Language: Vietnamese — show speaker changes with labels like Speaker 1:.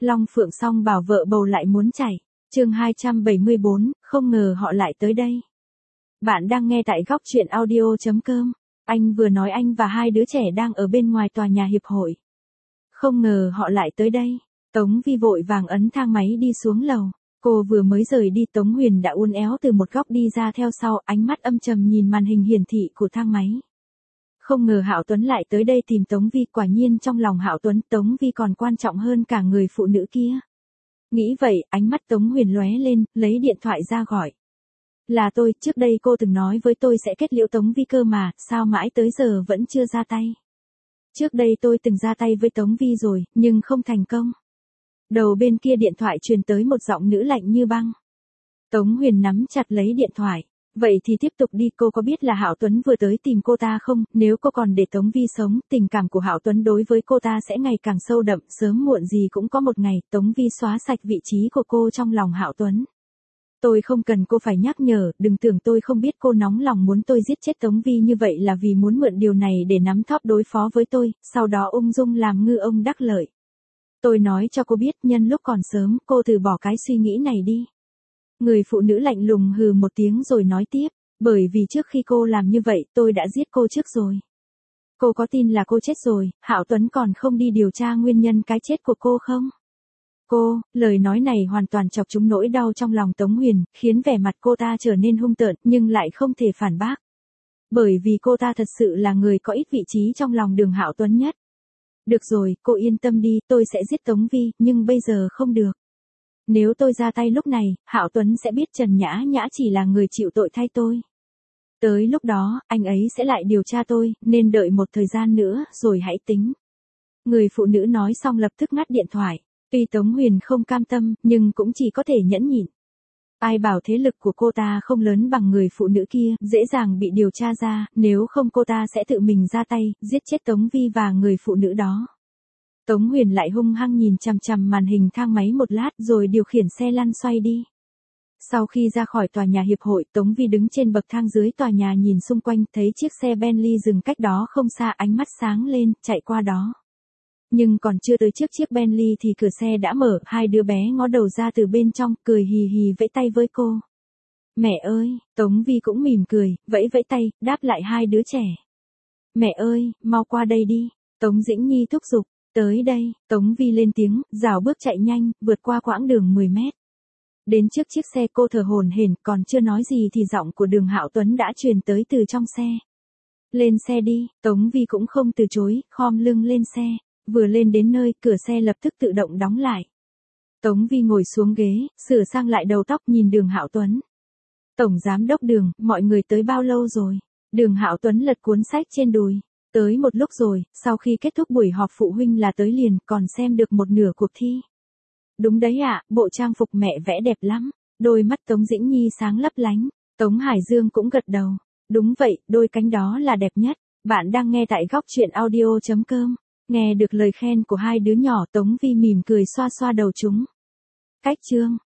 Speaker 1: Long Phượng song bảo vợ bầu lại muốn chảy. Chương 274, không ngờ họ lại tới đây. Bạn đang nghe tại góc truyện audio.com. Anh vừa nói anh và hai đứa trẻ đang ở bên ngoài tòa nhà hiệp hội. Không ngờ họ lại tới đây. Tống Vi vội vàng ấn thang máy đi xuống lầu. Cô vừa mới rời đi, Tống Huyền đã uốn éo từ một góc đi ra theo sau, ánh mắt âm trầm nhìn màn hình hiển thị của thang máy. Không ngờ Hạo Tuấn lại tới đây tìm Tống Vi, quả nhiên trong lòng Hạo Tuấn, Tống Vi còn quan trọng hơn cả người phụ nữ kia. Nghĩ vậy, ánh mắt Tống Huyền lóe lên, lấy điện thoại ra gọi. Là tôi, trước đây cô từng nói với tôi sẽ kết liễu Tống Vi cơ mà, sao mãi tới giờ vẫn chưa ra tay. Trước đây tôi từng ra tay với Tống Vi rồi, nhưng không thành công. Đầu bên kia điện thoại truyền tới một giọng nữ lạnh như băng. Tống Huyền nắm chặt lấy điện thoại. Vậy thì tiếp tục đi, cô có biết là Hạo Tuấn vừa tới tìm cô ta không? Nếu cô còn để Tống Vi sống, tình cảm của Hạo Tuấn đối với cô ta sẽ ngày càng sâu đậm, sớm muộn gì cũng có một ngày Tống Vi xóa sạch vị trí của cô trong lòng Hạo Tuấn. Tôi không cần cô phải nhắc nhở, đừng tưởng tôi không biết cô nóng lòng muốn tôi giết chết Tống Vi như vậy là vì muốn mượn điều này để nắm thóp đối phó với tôi, sau đó ung dung làm ngư ông đắc lợi. Tôi nói cho cô biết, nhân lúc còn sớm, cô từ bỏ cái suy nghĩ này đi. Người phụ nữ lạnh lùng hừ một tiếng rồi nói tiếp, bởi vì trước khi cô làm như vậy tôi đã giết cô trước rồi. Cô có tin là cô chết rồi, Hạo Tuấn còn không đi điều tra nguyên nhân cái chết của cô không? Lời nói này hoàn toàn chọc trúng nỗi đau trong lòng Tống Huyền, khiến vẻ mặt cô ta trở nên hung tợn, nhưng lại không thể phản bác. Bởi vì cô ta thật sự là người có ít vị trí trong lòng Đường Hạo Tuấn nhất. Được rồi, cô yên tâm đi, tôi sẽ giết Tống Vi, nhưng bây giờ không được. Nếu tôi ra tay lúc này, Hạo Tuấn sẽ biết Trần Nhã Nhã chỉ là người chịu tội thay tôi. Tới lúc đó, anh ấy sẽ lại điều tra tôi, nên đợi một thời gian nữa, rồi hãy tính. Người phụ nữ nói xong lập tức ngắt điện thoại. Tuy Tống Huyền không cam tâm, nhưng cũng chỉ có thể nhẫn nhịn. Ai bảo thế lực của cô ta không lớn bằng người phụ nữ kia, dễ dàng bị điều tra ra, nếu không cô ta sẽ tự mình ra tay, giết chết Tống Vi và người phụ nữ đó. Tống Huyền lại hung hăng nhìn chằm chằm màn hình thang máy một lát rồi điều khiển xe lăn xoay đi. Sau khi ra khỏi tòa nhà hiệp hội, Tống Vi đứng trên bậc thang dưới tòa nhà nhìn xung quanh, thấy chiếc xe Bentley dừng cách đó không xa, ánh mắt sáng lên, chạy qua đó. Nhưng còn chưa tới trước chiếc Bentley thì cửa xe đã mở, hai đứa bé ngó đầu ra từ bên trong, cười hì hì vẫy tay với cô. Mẹ ơi, Tống Vi cũng mỉm cười, vẫy vẫy tay, đáp lại hai đứa trẻ. Mẹ ơi, mau qua đây đi, Tống Dĩnh Nhi thúc giục. Tới đây, Tống Vi lên tiếng, rảo bước chạy nhanh, vượt qua quãng đường 10 mét. Đến trước chiếc xe cô thở hổn hển, còn chưa nói gì thì giọng của Đường Hạo Tuấn đã truyền tới từ trong xe. Lên xe đi, Tống Vi cũng không từ chối, khom lưng lên xe. Vừa lên đến nơi, cửa xe lập tức tự động đóng lại. Tống Vi ngồi xuống ghế, sửa sang lại đầu tóc nhìn Đường Hạo Tuấn. Tổng giám đốc Đường, mọi người tới bao lâu rồi? Đường Hạo Tuấn lật cuốn sách trên đùi. Tới một lúc rồi, sau khi kết thúc buổi họp phụ huynh là tới liền, còn xem được một nửa cuộc thi. Đúng đấy ạ, bộ trang phục mẹ vẽ đẹp lắm. Đôi mắt Tống Dĩnh Nhi sáng lấp lánh. Tống Hải Dương cũng gật đầu. Đúng vậy, đôi cánh đó là đẹp nhất. Bạn đang nghe tại góc truyện audio.com. Nghe được lời khen của hai đứa nhỏ, Tống Vi mỉm cười xoa xoa đầu chúng. Cách chương